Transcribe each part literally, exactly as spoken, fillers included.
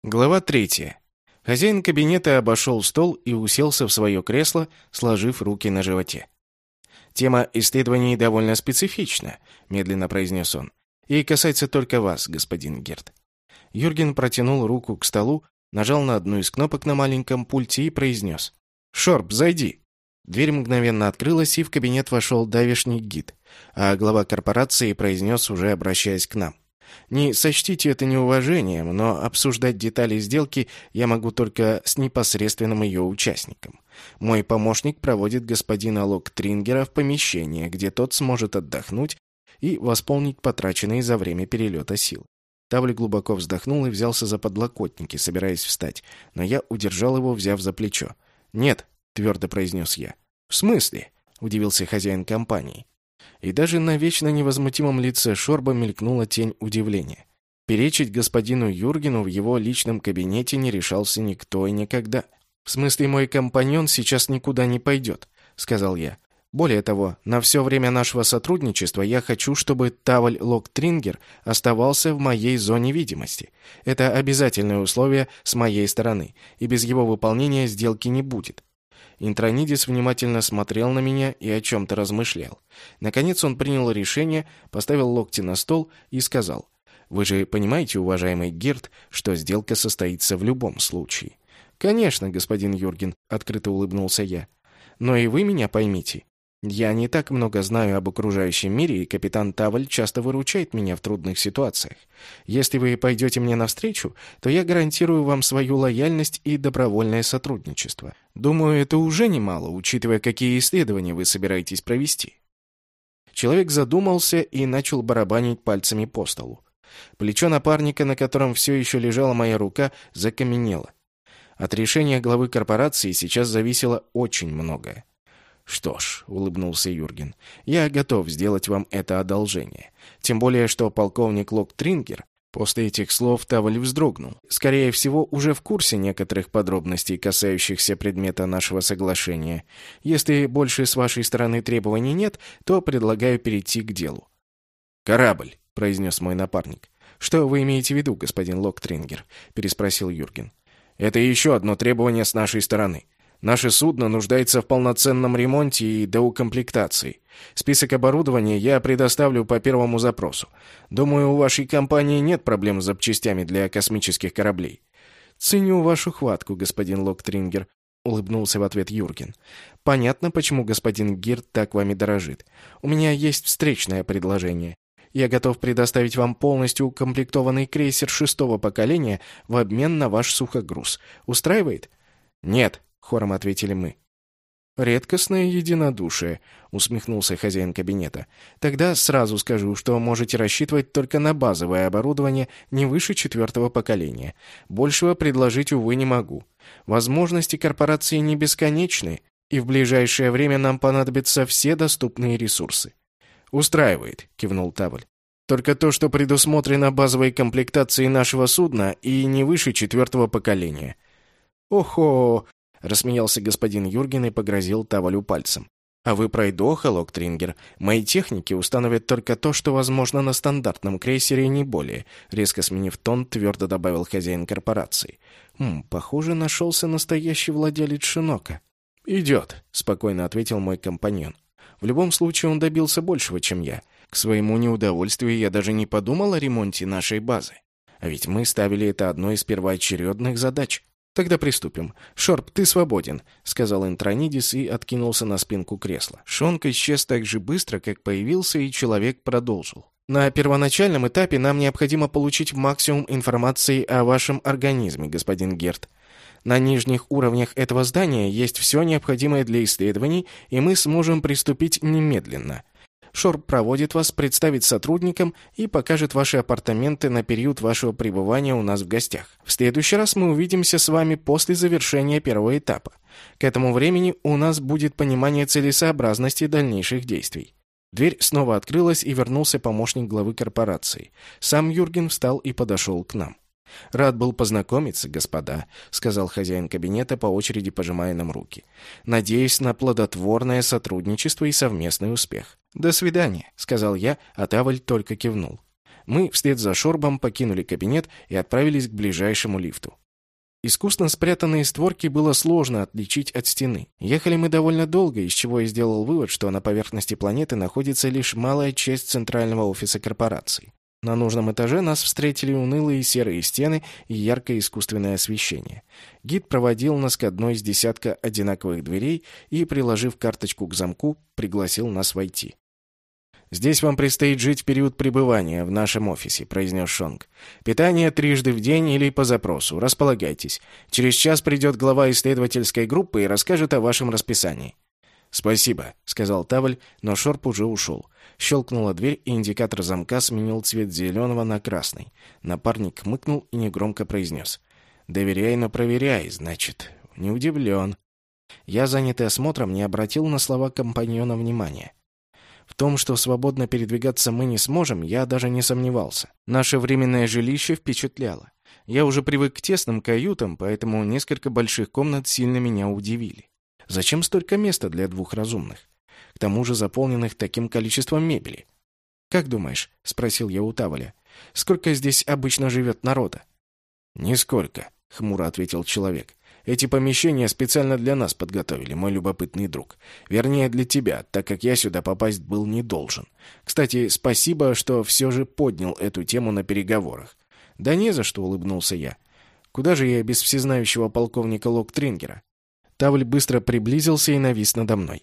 Глава третья. Хозяин кабинета обошел стол и уселся в свое кресло, сложив руки на животе. «Тема исследований довольно специфична», — медленно произнес он, «и касается только вас, господин Герт». Юрген протянул руку к столу, нажал на одну из кнопок на маленьком пульте и произнес: «Шорб, зайди». Дверь мгновенно открылась, и в кабинет вошел давешний гид, а глава корпорации произнес, уже обращаясь к нам: «Не сочтите это неуважением, но обсуждать детали сделки я могу только с непосредственным ее участником. Мой помощник проводит господина Локтрингера в помещение, где тот сможет отдохнуть и восполнить потраченные за время перелета силы». Тавль глубоко вздохнул и взялся за подлокотники, собираясь встать, но я удержал его, взяв за плечо. «Нет», — твердо произнес я. «В смысле?» — удивился хозяин компании. И даже на вечно невозмутимом лице Шорба мелькнула тень удивления. Перечить господину Юргену в его личном кабинете не решался никто и никогда. «В смысле, мой компаньон сейчас никуда не пойдет», — сказал я. «Более того, на все время нашего сотрудничества я хочу, чтобы Тавль Локтрингер оставался в моей зоне видимости. Это обязательное условие с моей стороны, и без его выполнения сделки не будет». Интронидис внимательно смотрел на меня и о чем-то размышлял. Наконец он принял решение, поставил локти на стол и сказал: «Вы же понимаете, уважаемый Герт, что сделка состоится в любом случае?» «Конечно, господин Юрген», — открыто улыбнулся я. «Но и вы меня поймите. Я не так много знаю об окружающем мире, и капитан Тавль часто выручает меня в трудных ситуациях. Если вы пойдете мне навстречу, то я гарантирую вам свою лояльность и добровольное сотрудничество. Думаю, это уже немало, учитывая, какие исследования вы собираетесь провести». Человек задумался и начал барабанить пальцами по столу. Плечо напарника, на котором все еще лежала моя рука, закаменело. От решения главы корпорации сейчас зависело очень многое. «Что ж», — улыбнулся Юрген, — «я готов сделать вам это одолжение. Тем более, что полковник Локтрингер...» После этих слов Тавль вздрогнул. «Скорее всего, уже в курсе некоторых подробностей, касающихся предмета нашего соглашения. Если больше с вашей стороны требований нет, то предлагаю перейти к делу». «Корабль», — произнес мой напарник. «Что вы имеете в виду, господин Локтрингер?» — переспросил Юрген. «Это еще одно требование с нашей стороны. Наше судно нуждается в полноценном ремонте и доукомплектации. Список оборудования я предоставлю по первому запросу. Думаю, у вашей компании нет проблем с запчастями для космических кораблей». «Ценю вашу хватку, господин Локтрингер», — улыбнулся в ответ Юрген. «Понятно, почему господин Гирт так вами дорожит. У меня есть встречное предложение. Я готов предоставить вам полностью укомплектованный крейсер шестого поколения в обмен на ваш сухогруз. Устраивает?» «Нет», — хором ответили мы. «Редкостное единодушие», — усмехнулся хозяин кабинета. «Тогда сразу скажу, что можете рассчитывать только на базовое оборудование не выше четвертого поколения. Большего предложить, увы, не могу. Возможности корпорации не бесконечны, и в ближайшее время нам понадобятся все доступные ресурсы». «Устраивает», — кивнул Тавль. «Только то, что предусмотрено базовой комплектацией нашего судна, и не выше четвертого поколения». «Охо!» — рассмеялся господин Юрген и погрозил Тавлю пальцем. «А вы пройдоха, Локтрингер. Мои техники установят только то, что возможно на стандартном крейсере, и не более», — резко сменив тон, твердо добавил хозяин корпорации. «Хм, похоже, нашелся настоящий владелец шинока». «Идет», — спокойно ответил мой компаньон. «В любом случае он добился большего, чем я. К своему неудовольствию я даже не подумал о ремонте нашей базы. А ведь мы ставили это одной из первоочередных задач». «Тогда приступим. Шорб, ты свободен», — сказал Интронидис и откинулся на спинку кресла. Шонк исчез так же быстро, как появился, и человек продолжил. «На первоначальном этапе нам необходимо получить максимум информации о вашем организме, господин Герт. На нижних уровнях этого здания есть все необходимое для исследований, и мы сможем приступить немедленно. Шорб проводит вас, представит сотрудникам и покажет ваши апартаменты на период вашего пребывания у нас в гостях. В следующий раз мы увидимся с вами после завершения первого этапа. К этому времени у нас будет понимание целесообразности дальнейших действий». Дверь снова открылась, и вернулся помощник главы корпорации. Сам Юрген встал и подошел к нам. «Рад был познакомиться, господа», — сказал хозяин кабинета, по очереди пожимая нам руки. «Надеюсь на плодотворное сотрудничество и совместный успех». «До свидания», — сказал я, а Тавль только кивнул. Мы вслед за Шорбом покинули кабинет и отправились к ближайшему лифту. Искусно спрятанные створки было сложно отличить от стены. Ехали мы довольно долго, из чего я сделал вывод, что на поверхности планеты находится лишь малая часть центрального офиса корпорации. На нужном этаже нас встретили унылые серые стены и яркое искусственное освещение. Гид проводил нас к одной из десятка одинаковых дверей и, приложив карточку к замку, пригласил нас войти. «Здесь вам предстоит жить в период пребывания в нашем офисе», — произнес Шонг. «Питание трижды в день или по запросу. Располагайтесь. Через час придет глава исследовательской группы и расскажет о вашем расписании». «Спасибо», — сказал Тавль, но Шорб уже ушел. Щелкнула дверь, и индикатор замка сменил цвет зеленого на красный. Напарник хмыкнул и негромко произнес: «Доверяй, но проверяй, значит, не удивлен». Я, занятый осмотром, не обратил на слова компаньона внимания. В том, что свободно передвигаться мы не сможем, я даже не сомневался. Наше временное жилище впечатляло. Я уже привык к тесным каютам, поэтому несколько больших комнат сильно меня удивили. Зачем столько места для двух разумных? К тому же заполненных таким количеством мебели. «Как думаешь?» — спросил я у Тавля. «Сколько здесь обычно живет народа?» «Нисколько», — хмуро ответил человек. «Эти помещения специально для нас подготовили, мой любопытный друг. Вернее, для тебя, так как я сюда попасть был не должен. Кстати, спасибо, что все же поднял эту тему на переговорах». «Да не за что», — улыбнулся я. «Куда же я без всезнающего полковника Локтрингера?» Тавль быстро приблизился и навис надо мной.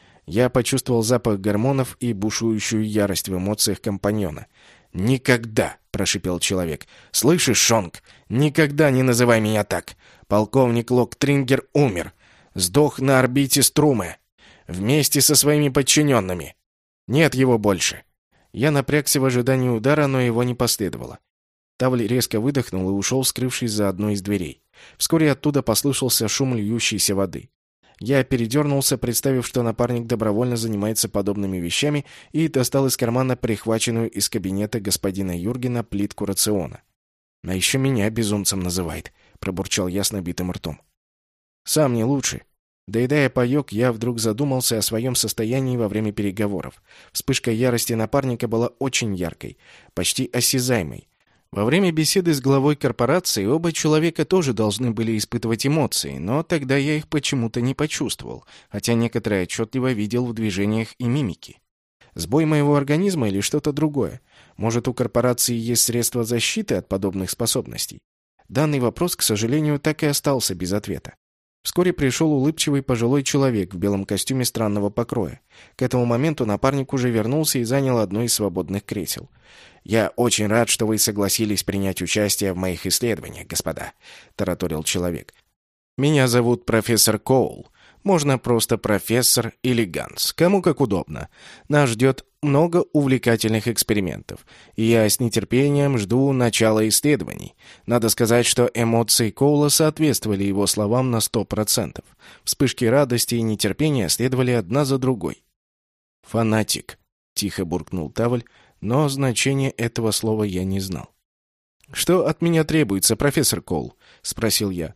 Я почувствовал запах гормонов и бушующую ярость в эмоциях компаньона. «Никогда!» — прошипел человек. «Слышишь, Шонг? Никогда не называй меня так! Полковник Локтрингер умер. Сдох на орбите Струме. Вместе со своими подчиненными. Нет его больше». Я напрягся в ожидании удара, но его не последовало. Тавль резко выдохнул и ушел, скрывшись за одной из дверей. Вскоре оттуда послышался шум льющейся воды. Я передернулся, представив, что напарник добровольно занимается подобными вещами, и достал из кармана прихваченную из кабинета господина Юргена плитку рациона. «А еще меня безумцем называет», — пробурчал я с набитым ртом. «Сам не лучше». Доедая паёк, я вдруг задумался о своем состоянии во время переговоров. Вспышка ярости напарника была очень яркой, почти осязаемой. Во время беседы с главой корпорации оба человека тоже должны были испытывать эмоции, но тогда я их почему-то не почувствовал, хотя некоторые отчетливо видел в движениях и мимике. Сбой моего организма или что-то другое? Может, у корпорации есть средства защиты от подобных способностей? Данный вопрос, к сожалению, так и остался без ответа. Вскоре пришел улыбчивый пожилой человек в белом костюме странного покроя. К этому моменту напарник уже вернулся и занял одно из свободных кресел. «Я очень рад, что вы согласились принять участие в моих исследованиях, господа», — тараторил человек. «Меня зовут профессор Коул. Можно просто профессор или Ганс, кому как удобно. Нас ждет много увлекательных экспериментов, и я с нетерпением жду начала исследований. Надо сказать, что эмоции Коула соответствовали его словам на сто процентов. Вспышки радости и нетерпения следовали одна за другой. «Фанатик», — тихо буркнул Тавль, но значение этого слова я не знал. «Что от меня требуется, профессор Коул?» — спросил я.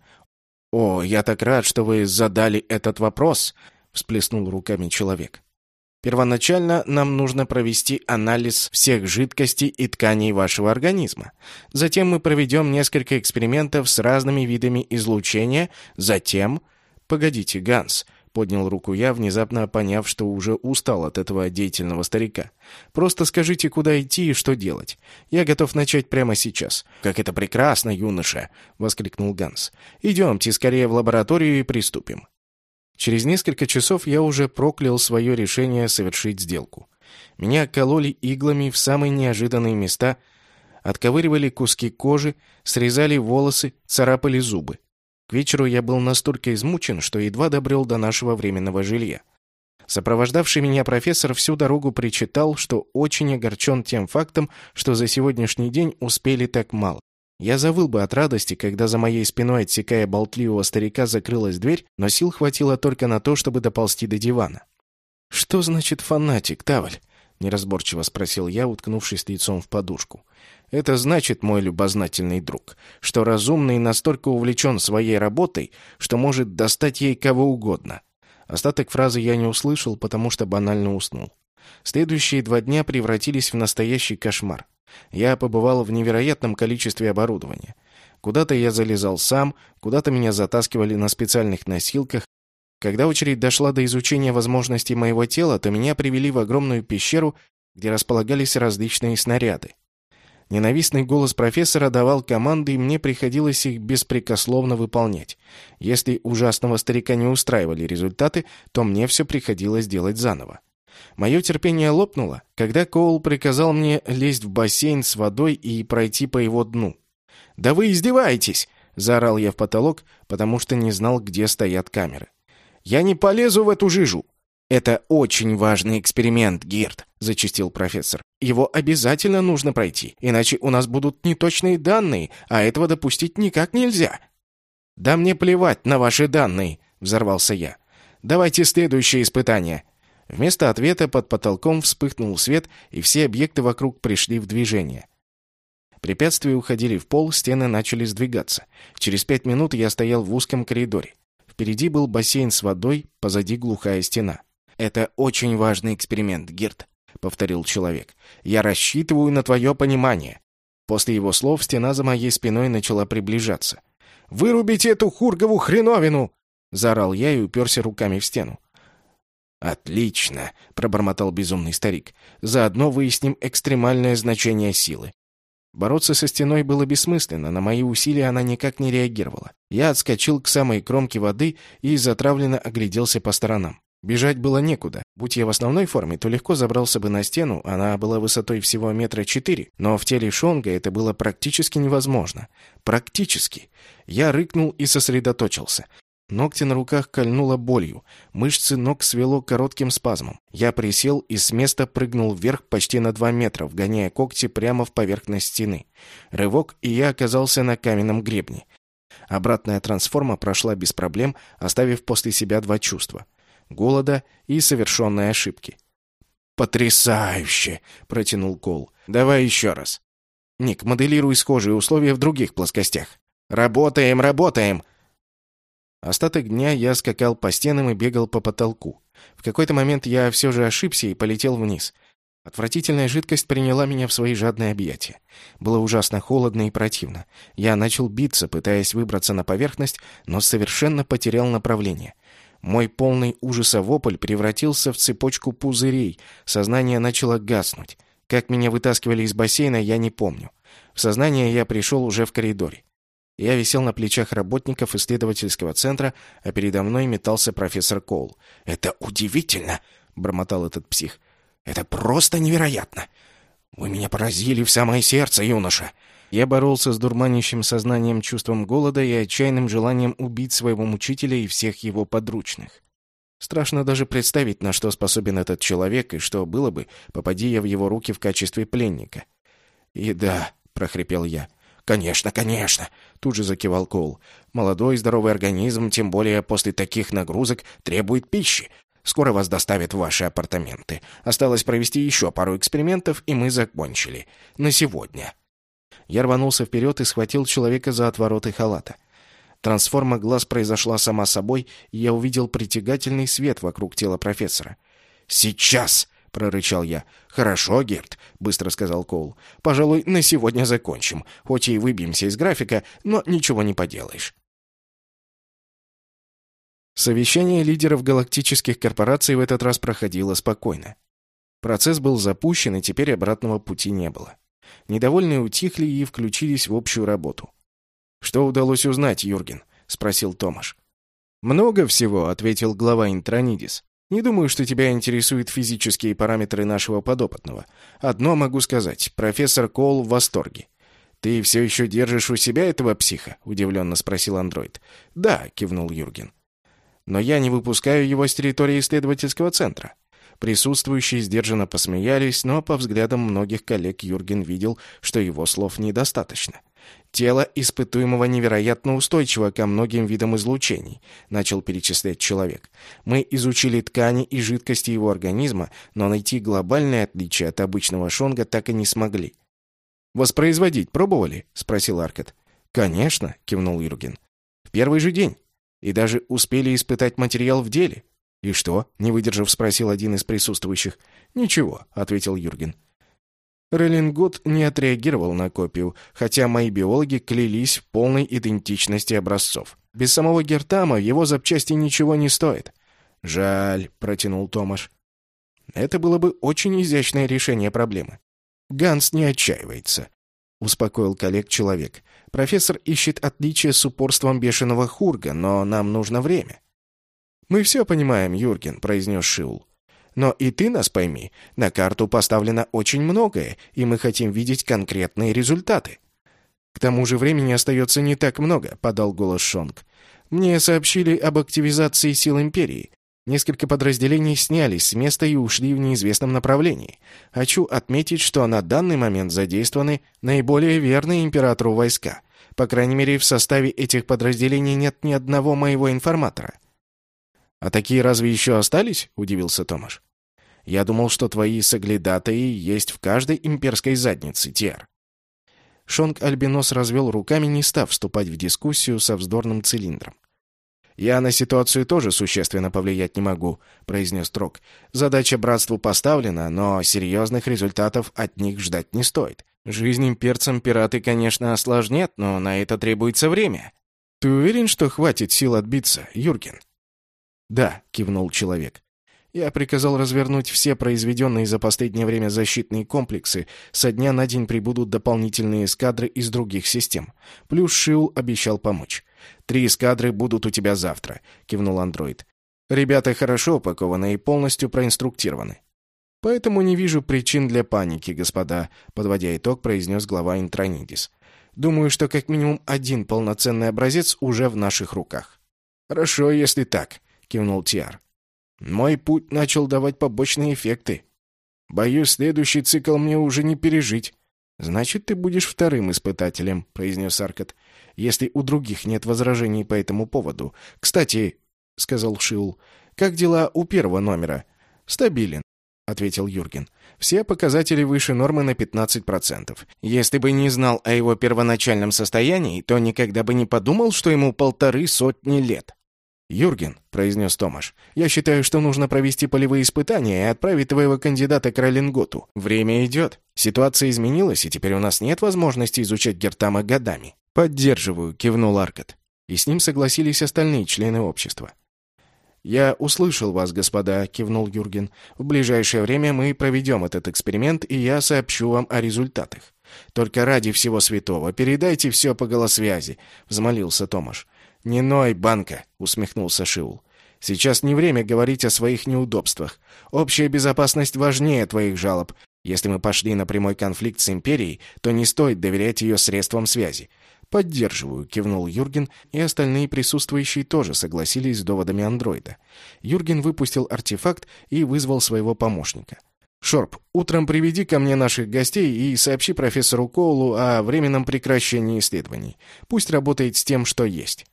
«О, я так рад, что вы задали этот вопрос», — всплеснул руками человек. «Первоначально нам нужно провести анализ всех жидкостей и тканей вашего организма. Затем мы проведем несколько экспериментов с разными видами излучения. Затем...» «Погодите, Ганс», — поднял руку я, внезапно поняв, что уже устал от этого деятельного старика. «Просто скажите, куда идти и что делать. Я готов начать прямо сейчас». «Как это прекрасно, юноша!» — воскликнул Ганс. «Идемте скорее в лабораторию и приступим». Через несколько часов я уже проклял свое решение совершить сделку. Меня кололи иглами в самые неожиданные места, отковыривали куски кожи, срезали волосы, царапали зубы. К вечеру я был настолько измучен, что едва добрел до нашего временного жилья. Сопровождавший меня профессор всю дорогу причитал, что очень огорчен тем фактом, что за сегодняшний день успели так мало. Я завыл бы от радости, когда за моей спиной, отсекая болтливого старика, закрылась дверь, но сил хватило только на то, чтобы доползти до дивана. «Что значит фанатик, Тавль?» — неразборчиво спросил я, уткнувшись лицом в подушку. «Это значит, мой любознательный друг, что разумный настолько увлечен своей работой, что может достать ей кого угодно». Остаток фразы я не услышал, потому что банально уснул. Следующие два дня превратились в настоящий кошмар. Я побывал в невероятном количестве оборудования. Куда-то я залезал сам, куда-то меня затаскивали на специальных носилках. Когда очередь дошла до изучения возможностей моего тела, то меня привели в огромную пещеру, где располагались различные снаряды. Ненавистный голос профессора давал команды, и мне приходилось их беспрекословно выполнять. Если ужасного старика не устраивали результаты, то мне все приходилось делать заново. Мое терпение лопнуло, когда Коул приказал мне лезть в бассейн с водой и пройти по его дну. «Да вы издеваетесь!» — заорал я в потолок, потому что не знал, где стоят камеры. «Я не полезу в эту жижу!» «Это очень важный эксперимент, Гирд», — зачастил профессор. «Его обязательно нужно пройти, иначе у нас будут неточные данные, а этого допустить никак нельзя». «Да мне плевать на ваши данные», — взорвался я. «Давайте следующее испытание». Вместо ответа под потолком вспыхнул свет, и все объекты вокруг пришли в движение. Препятствия уходили в пол, стены начали сдвигаться. Через пять минут я стоял в узком коридоре. Впереди был бассейн с водой, позади глухая стена. «Это очень важный эксперимент, Гирд», — повторил человек. «Я рассчитываю на твое понимание». После его слов стена за моей спиной начала приближаться. «Вырубите эту хургову хреновину!» — заорал я и уперся руками в стену. «Отлично!» — пробормотал безумный старик. «Заодно выясним экстремальное значение силы». Бороться со стеной было бессмысленно, на мои усилия она никак не реагировала. Я отскочил к самой кромке воды и затравленно огляделся по сторонам. Бежать было некуда. Будь я в основной форме, то легко забрался бы на стену, она была высотой всего метра четыре, но в теле Шонга это было практически невозможно. Практически. Я рыкнул и сосредоточился. Ногти на руках кольнуло болью, мышцы ног свело коротким спазмом. Я присел и с места прыгнул вверх почти на два метра, вгоняя когти прямо в поверхность стены. Рывок, и я оказался на каменном гребне. Обратная трансформа прошла без проблем, оставив после себя два чувства — голода и совершенной ошибки. «Потрясающе!» — протянул Коул. «Давай еще раз. Ник, моделируй схожие условия в других плоскостях. Работаем, работаем!» Остаток дня я скакал по стенам и бегал по потолку. В какой-то момент я все же ошибся и полетел вниз. Отвратительная жидкость приняла меня в свои жадные объятия. Было ужасно холодно и противно. Я начал биться, пытаясь выбраться на поверхность, но совершенно потерял направление. Мой полный ужаса вопль превратился в цепочку пузырей. Сознание начало гаснуть. Как меня вытаскивали из бассейна, я не помню. В сознание я пришел уже в коридоре. Я висел на плечах работников исследовательского центра, а передо мной метался профессор Коул. «Это удивительно!» — бормотал этот псих. «Это просто невероятно! Вы меня поразили в самое сердце, юноша!» Я боролся с дурманящим сознанием чувством голода и отчаянным желанием убить своего мучителя и всех его подручных. Страшно даже представить, на что способен этот человек, и что было бы, попади я в его руки в качестве пленника. «Еда!» — прохрипел я. «Конечно, конечно!» — тут же закивал Коул. «Молодой здоровый организм, тем более после таких нагрузок, требует пищи. Скоро вас доставят в ваши апартаменты. Осталось провести еще пару экспериментов, и мы закончили. На сегодня». Я рванулся вперед и схватил человека за отвороты халата. Трансформа глаз произошла сама собой, и я увидел притягательный свет вокруг тела профессора. «Сейчас!» — прорычал я. «Хорошо, Гирд», — быстро сказал Коул. «Пожалуй, на сегодня закончим. Хоть и выбьемся из графика, но ничего не поделаешь». Совещание лидеров галактических корпораций в этот раз проходило спокойно. Процесс был запущен, и теперь обратного пути не было. Недовольные утихли и включились в общую работу. «Что удалось узнать, Юрген?» — спросил Томаш. «Много всего», — ответил глава Интронидис. «Не думаю, что тебя интересуют физические параметры нашего подопытного. Одно могу сказать. Профессор Коул в восторге». «Ты все еще держишь у себя этого психа?» — удивленно спросил андроид. «Да», — кивнул Юрген. «Но я не выпускаю его с территории исследовательского центра». Присутствующие сдержанно посмеялись, но по взглядам многих коллег Юрген видел, что его слов недостаточно. «Тело испытуемого невероятно устойчиво ко многим видам излучений», — начал перечислять человек. «Мы изучили ткани и жидкости его организма, но найти глобальное отличие от обычного шонга так и не смогли». «Воспроизводить пробовали?» — спросил Аркад. «Конечно», — кивнул Юрген. «В первый же день. И даже успели испытать материал в деле». «И что?» — не выдержав, спросил один из присутствующих. «Ничего», — ответил Юрген. Реллингот не отреагировал на копию, хотя мои биологи клялись в полной идентичности образцов. Без самого Гертама его запчасти ничего не стоят. «Жаль», — протянул Томаш. «Это было бы очень изящное решение проблемы». «Ганс не отчаивается», — успокоил коллег человек. «Профессор ищет отличия с упорством бешеного Хурга, но нам нужно время». «Мы все понимаем, Юрген», — произнес Шиул. «Но и ты нас пойми, на карту поставлено очень многое, и мы хотим видеть конкретные результаты». «К тому же времени остается не так много», — подал голос Шонг. «Мне сообщили об активизации сил Империи. Несколько подразделений снялись с места и ушли в неизвестном направлении. Хочу отметить, что на данный момент задействованы наиболее верные императору войска. По крайней мере, в составе этих подразделений нет ни одного моего информатора». «А такие разве еще остались?» — удивился Томаш. «Я думал, что твои соглядатаи есть в каждой имперской заднице, Тиар». Шонг Альбинос развел руками, не став вступать в дискуссию со вздорным цилиндром. «Я на ситуацию тоже существенно повлиять не могу», — произнес Трок. «Задача братству поставлена, но серьезных результатов от них ждать не стоит. Жизнь имперцам пираты, конечно, осложнят, но на это требуется время. Ты уверен, что хватит сил отбиться, Юрген?» «Да», — кивнул человек. «Я приказал развернуть все произведенные за последнее время защитные комплексы. Со дня на день прибудут дополнительные эскадры из других систем. Плюс Шиул обещал помочь. Три эскадры будут у тебя завтра», — кивнул андроид. «Ребята хорошо упакованы и полностью проинструктированы. Поэтому не вижу причин для паники, господа», — подводя итог, произнес глава Интронидис. «Думаю, что как минимум один полноценный образец уже в наших руках». «Хорошо, если так», — кивнул Тиар. «Мой путь начал давать побочные эффекты. Боюсь, следующий цикл мне уже не пережить». «Значит, ты будешь вторым испытателем», — произнес Аркад. «Если у других нет возражений по этому поводу. Кстати», — сказал Шиул, — «как дела у первого номера?» «Стабилен», — ответил Юрген. «Все показатели выше нормы на пятнадцать процентов. Если бы не знал о его первоначальном состоянии, то никогда бы не подумал, что ему полторы сотни лет». «Юрген», — произнес Томаш, — «я считаю, что нужно провести полевые испытания и отправить твоего кандидата к Роллинготу. Время идет. Ситуация изменилась, и теперь у нас нет возможности изучать Гертама годами». «Поддерживаю», — кивнул Аркад. И с ним согласились остальные члены общества. «Я услышал вас, господа», — кивнул Юрген. «В ближайшее время мы проведем этот эксперимент, и я сообщу вам о результатах. Только ради всего святого передайте все по голосвязи», — взмолился Томаш. «Не ной, Банка», — усмехнулся Шиул. «Сейчас не время говорить о своих неудобствах. Общая безопасность важнее твоих жалоб. Если мы пошли на прямой конфликт с Империей, то не стоит доверять ее средствам связи». «Поддерживаю», — кивнул Юрген, и остальные присутствующие тоже согласились с доводами андроида. Юрген выпустил артефакт и вызвал своего помощника. «Шорп, утром приведи ко мне наших гостей и сообщи профессору Коулу о временном прекращении исследований. Пусть работает с тем, что есть».